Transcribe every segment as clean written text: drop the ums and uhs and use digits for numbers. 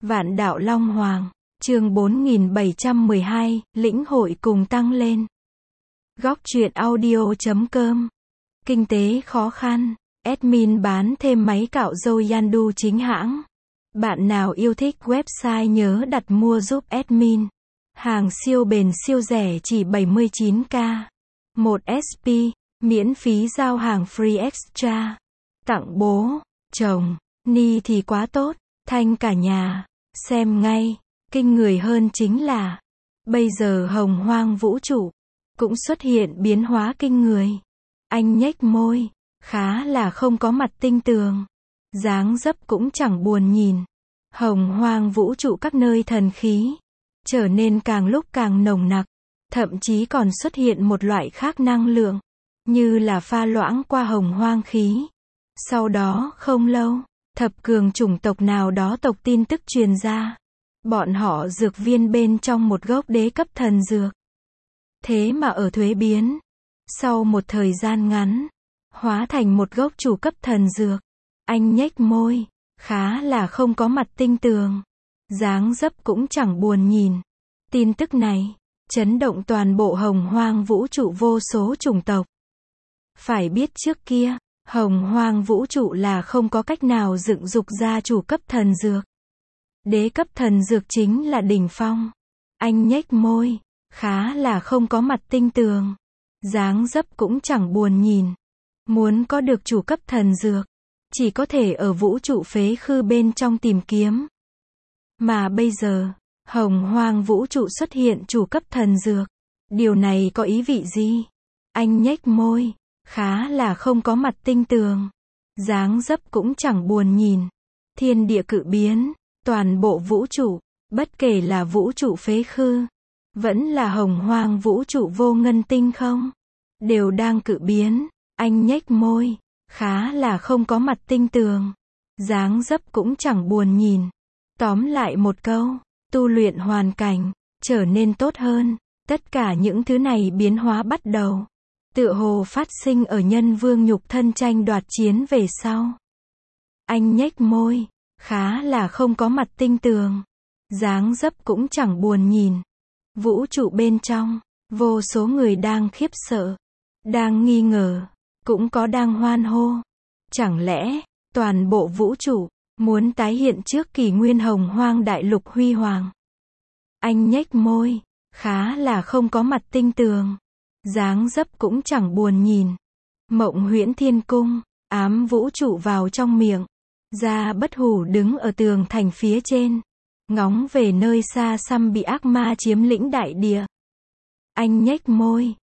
Vạn đạo Long Hoàng, chương 4712, lĩnh hội cùng tăng lên. Góc truyện audio.com. Kinh tế khó khăn, admin bán thêm máy cạo râu Yandu chính hãng. Bạn nào yêu thích website nhớ đặt mua giúp admin. Hàng siêu bền siêu rẻ chỉ 79k. 1 SP, miễn phí giao hàng free extra. Tặng bố, chồng, ni thì quá tốt, thanh cả nhà. Xem ngay, kinh người hơn chính là, bây giờ hồng hoang vũ trụ, cũng xuất hiện biến hóa kinh người. Anh nhếch môi, khá là không có mặt tinh tường. Dáng dấp cũng chẳng buồn nhìn. Hồng hoang vũ trụ các nơi thần khí, trở nên càng lúc càng nồng nặc. Thậm chí còn xuất hiện một loại khác năng lượng, như là pha loãng qua hồng hoang khí. Sau đó không lâu, thập cường chủng tộc nào đó tộc tin tức truyền ra. Bọn họ dược viên bên trong một gốc đế cấp thần dược. Thế mà ở thuế biến. Sau một thời gian ngắn, hóa thành một gốc chủ cấp thần dược. Anh nhếch môi, khá là không có mặt tinh tường. Dáng dấp cũng chẳng buồn nhìn. Tin tức này, chấn động toàn bộ hồng hoang vũ trụ vô số chủng tộc. Phải biết trước kia, hồng hoang vũ trụ là không có cách nào dựng dục ra chủ cấp thần dược. Đế cấp thần dược chính là đỉnh phong. Anh nhếch môi, khá là không có mặt tinh tường. Dáng dấp cũng chẳng buồn nhìn. Muốn có được chủ cấp thần dược, chỉ có thể ở vũ trụ phế khư bên trong tìm kiếm. Mà bây giờ, hồng hoang vũ trụ xuất hiện chủ cấp thần dược. Điều này có ý vị gì? Anh nhếch môi, khá là không có mặt tinh tường. Dáng dấp cũng chẳng buồn nhìn. Thiên địa cự biến, toàn bộ vũ trụ, bất kể là vũ trụ phế khư, vẫn là hồng hoang vũ trụ vô ngân tinh không, đều đang cự biến. Anh nhếch môi, khá là không có mặt tinh tường. Dáng dấp cũng chẳng buồn nhìn. Tóm lại một câu, tu luyện hoàn cảnh, trở nên tốt hơn. Tất cả những thứ này biến hóa bắt đầu, tựa hồ phát sinh ở nhân vương nhục thân tranh đoạt chiến về sau. Anh nhếch môi, khá là không có mặt tinh tường. Dáng dấp cũng chẳng buồn nhìn. Vũ trụ bên trong, vô số người đang khiếp sợ, đang nghi ngờ, cũng có đang hoan hô. Chẳng lẽ, toàn bộ vũ trụ, muốn tái hiện trước kỷ nguyên hồng hoang đại lục huy hoàng? Anh nhếch môi, khá là không có mặt tinh tường. Dáng dấp cũng chẳng buồn nhìn. Mộng huyễn thiên cung, ám vũ trụ vào trong miệng. Gia Bất Hủ đứng ở tường thành phía trên, ngóng về nơi xa xăm bị ác ma chiếm lĩnh đại địa. Anh nhếch môi,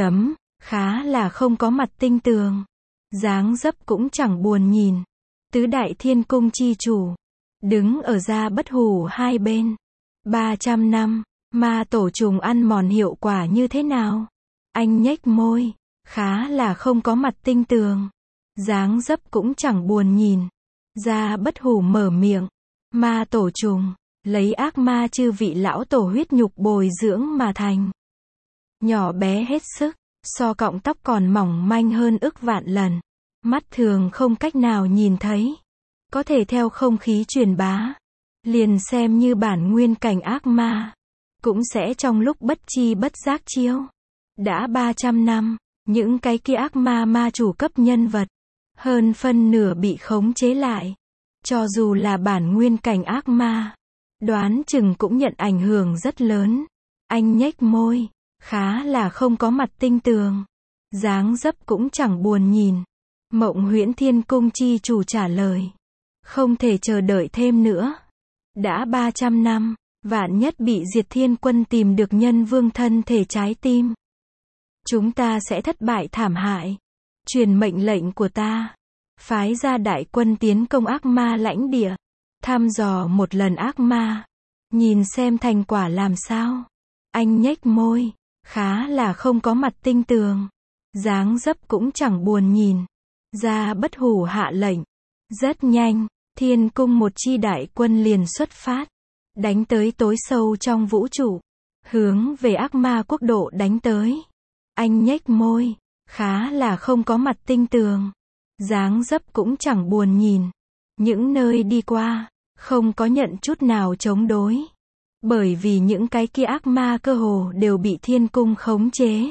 khá là không có mặt tinh tường. Dáng dấp cũng chẳng buồn nhìn. Tứ đại thiên cung chi chủ, đứng ở Gia Bất Hủ hai bên. 300 năm, ma tổ trùng ăn mòn hiệu quả như thế nào? Anh nhếch môi, khá là không có mặt tinh tường. Dáng dấp cũng chẳng buồn nhìn. Gia Bất Hủ mở miệng. Ma tổ trùng, lấy ác ma chư vị lão tổ huyết nhục bồi dưỡng mà thành. Nhỏ bé hết sức, so cọng tóc còn mỏng manh hơn ức vạn lần. Mắt thường không cách nào nhìn thấy. Có thể theo không khí truyền bá. Liền xem như bản nguyên cảnh ác ma, cũng sẽ trong lúc bất chi bất giác chiêu. Đã 300 năm, những cái kia ác ma ma chủ cấp nhân vật, hơn phân nửa bị khống chế lại. Cho dù là bản nguyên cảnh ác ma, đoán chừng cũng nhận ảnh hưởng rất lớn. Anh nhếch môi, khá là không có mặt tinh tường. Dáng dấp cũng chẳng buồn nhìn. Mộng huyễn thiên cung chi chủ trả lời. Không thể chờ đợi thêm nữa. Đã 300 năm, vạn nhất bị diệt thiên quân tìm được nhân vương thân thể trái tim. Chúng ta sẽ thất bại thảm hại. Truyền mệnh lệnh của ta. Phái ra đại quân tiến công ác ma lãnh địa. Thăm dò một lần ác ma. Nhìn xem thành quả làm sao. Anh nhếch môi, khá là không có mặt tinh tường. Dáng dấp cũng chẳng buồn nhìn. Gia Bất Hủ hạ lệnh. Rất nhanh, thiên cung một chi đại quân liền xuất phát. Đánh tới tối sâu trong vũ trụ. Hướng về ác ma quốc độ đánh tới. Anh nhếch môi, khá là không có mặt tinh tường. Dáng dấp cũng chẳng buồn nhìn. Những nơi đi qua, không có nhận chút nào chống đối. Bởi vì những cái kia ác ma cơ hồ đều bị thiên cung khống chế.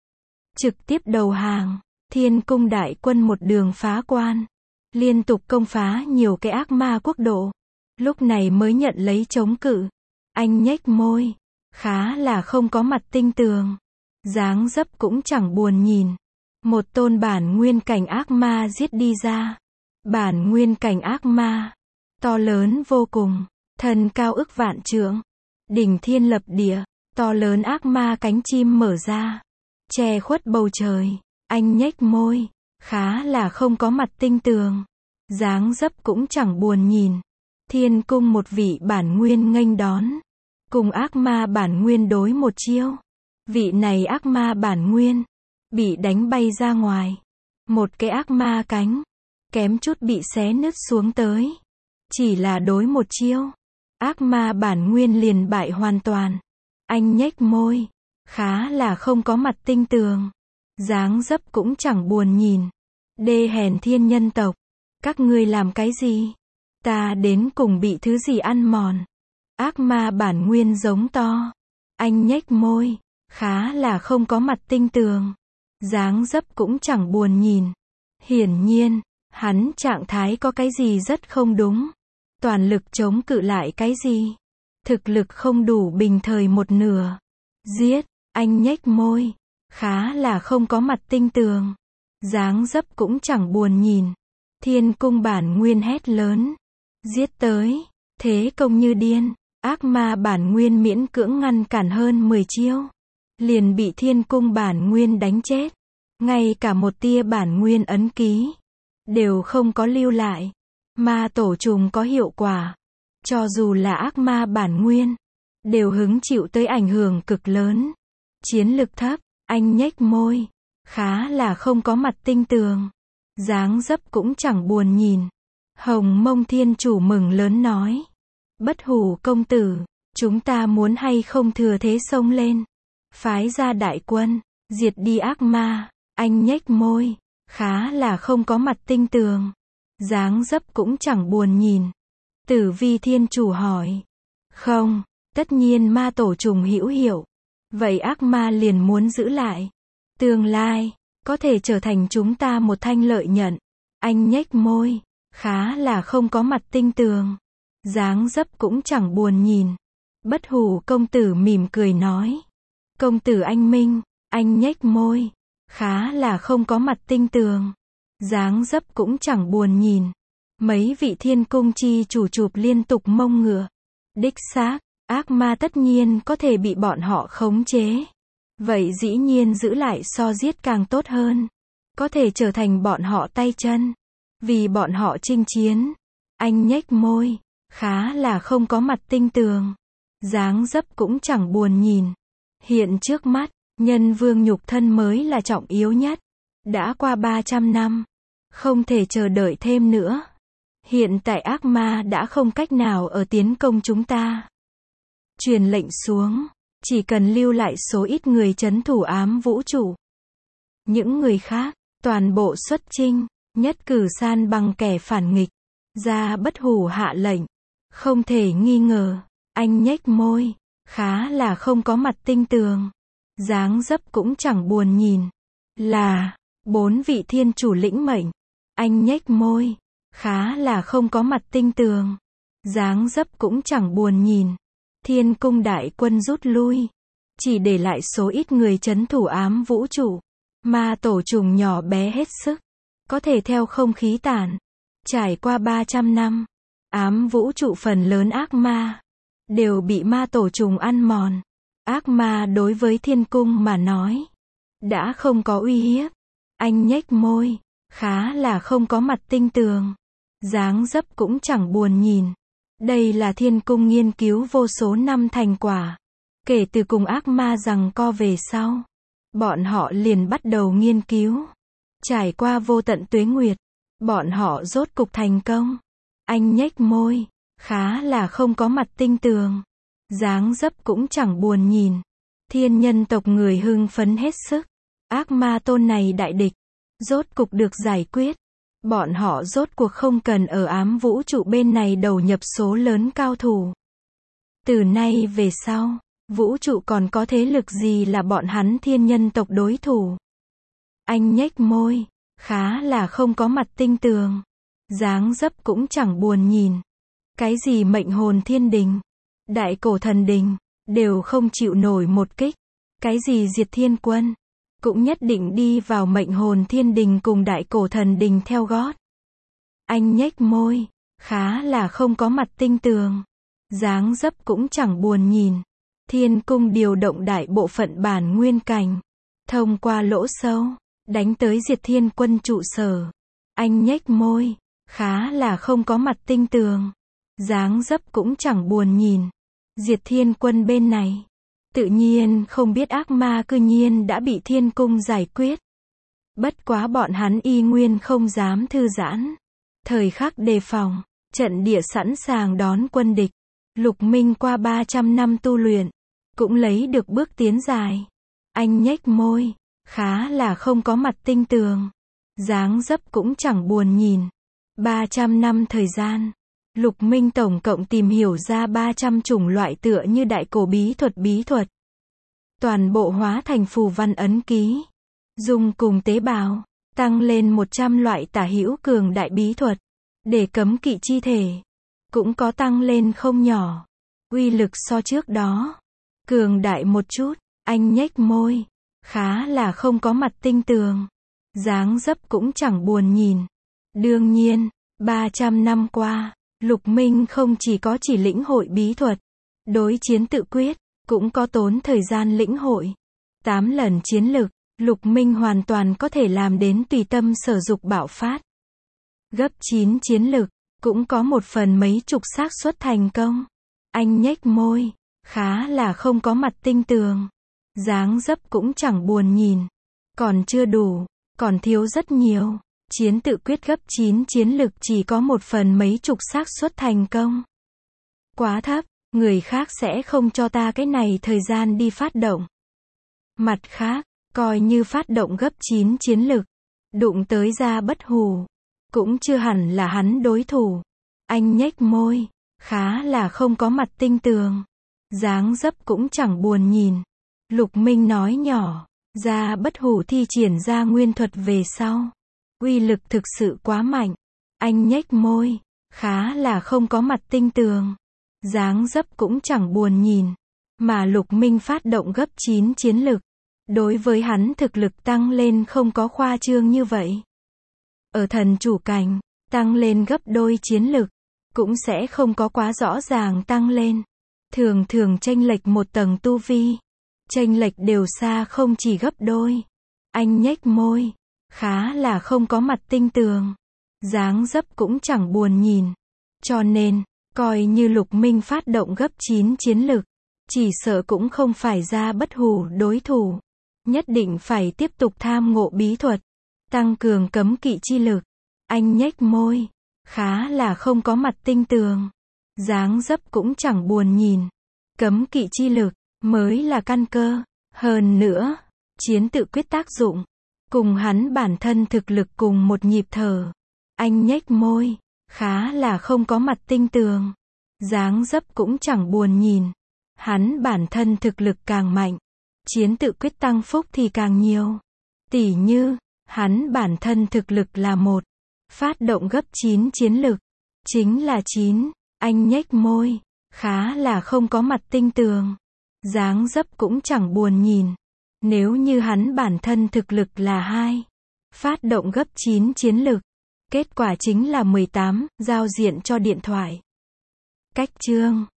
Trực tiếp đầu hàng, thiên cung đại quân một đường phá quan. Liên tục công phá nhiều cái ác ma quốc độ. Lúc này mới nhận lấy chống cự. Anh nhếch môi. Khá là không có mặt tinh tường. Dáng dấp cũng chẳng buồn nhìn. Một tôn bản nguyên cảnh ác ma giết đi ra. Bản nguyên cảnh ác ma. To lớn vô cùng. Thân cao ức vạn trượng. Đỉnh thiên lập địa. To lớn ác ma cánh chim mở ra. Che khuất bầu trời. Anh nhếch môi. Khá là không có mặt tinh tường. Dáng dấp cũng chẳng buồn nhìn. Thiên cung một vị bản nguyên nghênh đón. Cùng ác ma bản nguyên đối một chiêu. Vị này ác ma bản nguyên. Bị đánh bay ra ngoài. Một cái ác ma cánh. Kém chút bị xé nứt xuống tới. Chỉ là đối một chiêu. Ác ma bản nguyên liền bại hoàn toàn. Anh nhếch môi. Khá là không có mặt tinh tường. Dáng dấp cũng chẳng buồn nhìn. Đê hèn thiên nhân tộc. Các ngươi làm cái gì? Ta đến cùng bị thứ gì ăn mòn? Ác ma bản nguyên giống to. Anh nhếch môi. Khá là không có mặt tinh tường. Dáng dấp cũng chẳng buồn nhìn. Hiển nhiên, hắn trạng thái có cái gì rất không đúng. Toàn lực chống cự lại cái gì? Thực lực không đủ bình thời một nửa. Giết, anh nhếch môi. Khá là không có mặt tinh tường. Dáng dấp cũng chẳng buồn nhìn. Thiên cung bản nguyên hét lớn. Giết tới. Thế công như điên. Ác ma bản nguyên miễn cưỡng ngăn cản hơn 10 chiêu. Liền bị thiên cung bản nguyên đánh chết. Ngay cả một tia bản nguyên ấn ký. Đều không có lưu lại. Ma tổ trùng có hiệu quả. Cho dù là ác ma bản nguyên. Đều hứng chịu tới ảnh hưởng cực lớn. Chiến lực thấp. Anh nhếch môi. Khá là không có mặt tinh tường. Dáng dấp cũng chẳng buồn nhìn. Hồng Mông Thiên Chủ mừng lớn nói. Bất Hủ công tử. Chúng ta muốn hay không thừa thế xông lên. Phái ra đại quân. Diệt đi ác ma. Anh nhếch môi. Khá là không có mặt tinh tường. Dáng dấp cũng chẳng buồn nhìn. Tử Vi Thiên Chủ hỏi. Không. Tất nhiên ma tổ trùng hữu hiệu. Vậy ác ma liền muốn giữ lại. Tương lai. Có thể trở thành chúng ta một thanh lợi nhận. Anh nhếch môi. Khá là không có mặt tinh tường. Dáng dấp cũng chẳng buồn nhìn. Bất Hủ công tử mỉm cười nói. Công tử anh minh. Anh nhếch môi. Khá là không có mặt tinh tường. Dáng dấp cũng chẳng buồn nhìn. Mấy vị thiên cung chi chủ chụp liên tục mông ngựa. Đích xác, ác ma tất nhiên có thể bị bọn họ khống chế. Vậy dĩ nhiên giữ lại so giết càng tốt hơn. Có thể trở thành bọn họ tay chân. Vì bọn họ chinh chiến. Anh nhếch môi. Khá là không có mặt tinh tường. Dáng dấp cũng chẳng buồn nhìn. Hiện trước mắt, nhân vương nhục thân mới là trọng yếu nhất. Đã qua 300 năm. Không thể chờ đợi thêm nữa. Hiện tại ác ma đã không cách nào ở tiến công chúng ta. Truyền lệnh xuống. Chỉ cần lưu lại số ít người trấn thủ ám vũ trụ. Những người khác, toàn bộ xuất chinh, nhất cử san bằng kẻ phản nghịch. Ra Bất Hủ hạ lệnh. Không thể nghi ngờ. Anh nhếch môi. Khá là không có mặt tinh tường. Dáng dấp cũng chẳng buồn nhìn. Là 4 vị thiên chủ lĩnh mệnh. Anh nhếch môi. Khá là không có mặt tinh tường. Dáng dấp cũng chẳng buồn nhìn. Thiên cung đại quân rút lui. Chỉ để lại số ít người trấn thủ ám vũ trụ. Ma tổ trùng nhỏ bé hết sức. Có thể theo không khí tản. Trải qua 300 năm. Ám vũ trụ phần lớn ác ma. Đều bị ma tổ trùng ăn mòn. Ác ma đối với thiên cung mà nói. Đã không có uy hiếp. Anh nhếch môi. Khá là không có mặt tinh tường. Dáng dấp cũng chẳng buồn nhìn. Đây là thiên cung nghiên cứu vô số năm thành quả. Kể từ cùng ác ma giằng co về sau. Bọn họ liền bắt đầu nghiên cứu. Trải qua vô tận tuế nguyệt. Bọn họ rốt cục thành công. Anh nhếch môi. Khá là không có mặt tinh tường. Dáng dấp cũng chẳng buồn nhìn. Thiên nhân tộc người hưng phấn hết sức. Ác ma tôn này đại địch. Rốt cục được giải quyết. Bọn họ rốt cuộc không cần ở ám vũ trụ bên này đầu nhập số lớn cao thủ. Từ nay về sau, vũ trụ còn có thế lực gì là bọn hắn thiên nhân tộc đối thủ? Anh nhếch môi, khá là không có mặt tinh tường. Dáng dấp cũng chẳng buồn nhìn. Cái gì mệnh hồn thiên đình, đại cổ thần đình, đều không chịu nổi một kích. Cái gì diệt thiên quân, cũng nhất định đi vào mệnh hồn thiên đình cùng đại cổ thần đình theo gót. Anh nhếch môi, khá là không có mặt tinh tường. Dáng dấp cũng chẳng buồn nhìn. Thiên cung điều động đại bộ phận bản nguyên cảnh, thông qua lỗ sâu, đánh tới diệt thiên quân trụ sở. Anh nhếch môi, khá là không có mặt tinh tường. Dáng dấp cũng chẳng buồn nhìn. Diệt thiên quân bên này, tự nhiên không biết ác ma cư nhiên đã bị thiên cung giải quyết. Bất quá bọn hắn y nguyên không dám thư giãn. Thời khắc đề phòng, trận địa sẵn sàng đón quân địch. Lục Minh qua 300 năm tu luyện, cũng lấy được bước tiến dài. Anh nhếch môi, khá là không có mặt tinh tường. Dáng dấp cũng chẳng buồn nhìn. 300 năm thời gian, Lục Minh tổng cộng tìm hiểu ra 300 chủng loại tựa như đại cổ bí thuật. Toàn bộ hóa thành phù văn ấn ký. Dùng cùng tế bào, tăng lên 100 loại tả hữu cường đại bí thuật. Để cấm kỵ chi thể, cũng có tăng lên không nhỏ. Uy lực so trước đó cường đại một chút. Anh nhếch môi, khá là không có mặt tinh tường. Dáng dấp cũng chẳng buồn nhìn. Đương nhiên, 300 năm qua, Lục Minh không chỉ có chỉ lĩnh hội bí thuật, đối chiến tự quyết, cũng có tốn thời gian lĩnh hội. 8 lần chiến lực, Lục Minh hoàn toàn có thể làm đến tùy tâm sở dục bạo phát. Gấp 9 chiến lực, cũng có một phần mấy chục xác suất thành công. Anh nhếch môi, khá là không có mặt tinh tường. Dáng dấp cũng chẳng buồn nhìn. Còn chưa đủ, còn thiếu rất nhiều. Chiến tự quyết gấp 9 chiến lực chỉ có một phần mấy chục xác suất thành công. Quá thấp, người khác sẽ không cho ta cái này thời gian đi phát động. Mặt khác, coi như phát động gấp 9 chiến lực, đụng tới Gia Bất Hủ, cũng chưa hẳn là hắn đối thủ. Anh nhếch môi, khá là không có mặt tinh tường. Dáng dấp cũng chẳng buồn nhìn. Lục Minh nói nhỏ, Gia Bất Hủ thi triển ra nguyên thuật về sau, uy lực thực sự quá mạnh. Anh nhếch môi, khá là không có mặt tinh tường. Dáng dấp cũng chẳng buồn nhìn. Mà Lục Minh phát động gấp 9 chiến lực, đối với hắn thực lực tăng lên không có khoa trương như vậy. Ở thần chủ cảnh, tăng lên gấp đôi chiến lực, cũng sẽ không có quá rõ ràng tăng lên. Thường thường chênh lệch một tầng tu vi, chênh lệch đều xa không chỉ gấp đôi. Anh nhếch môi, khá là không có mặt tinh tường. Dáng dấp cũng chẳng buồn nhìn. Cho nên, coi như Lục Minh phát động gấp 9 chiến lực, chỉ sợ cũng không phải Gia Bất Hủ đối thủ. Nhất định phải tiếp tục tham ngộ bí thuật, tăng cường cấm kỵ chi lực. Anh nhếch môi, khá là không có mặt tinh tường. Dáng dấp cũng chẳng buồn nhìn. Cấm kỵ chi lực, mới là căn cơ. Hơn nữa, chiến tự quyết tác dụng, cùng hắn bản thân thực lực cùng một nhịp thở. Anh nhếch môi, khá là không có mặt tinh tường. Dáng dấp cũng chẳng buồn nhìn. Hắn bản thân thực lực càng mạnh, chiến tự quyết tăng phúc thì càng nhiều. Tỉ như, hắn bản thân thực lực là 1, phát động gấp 9 chiến lực, chính là 9. Anh nhếch môi, khá là không có mặt tinh tường. Dáng dấp cũng chẳng buồn nhìn. Nếu như hắn bản thân thực lực là 2, phát động gấp 9 chiến lực, kết quả chính là 18, giao diện cho điện thoại. Cách chương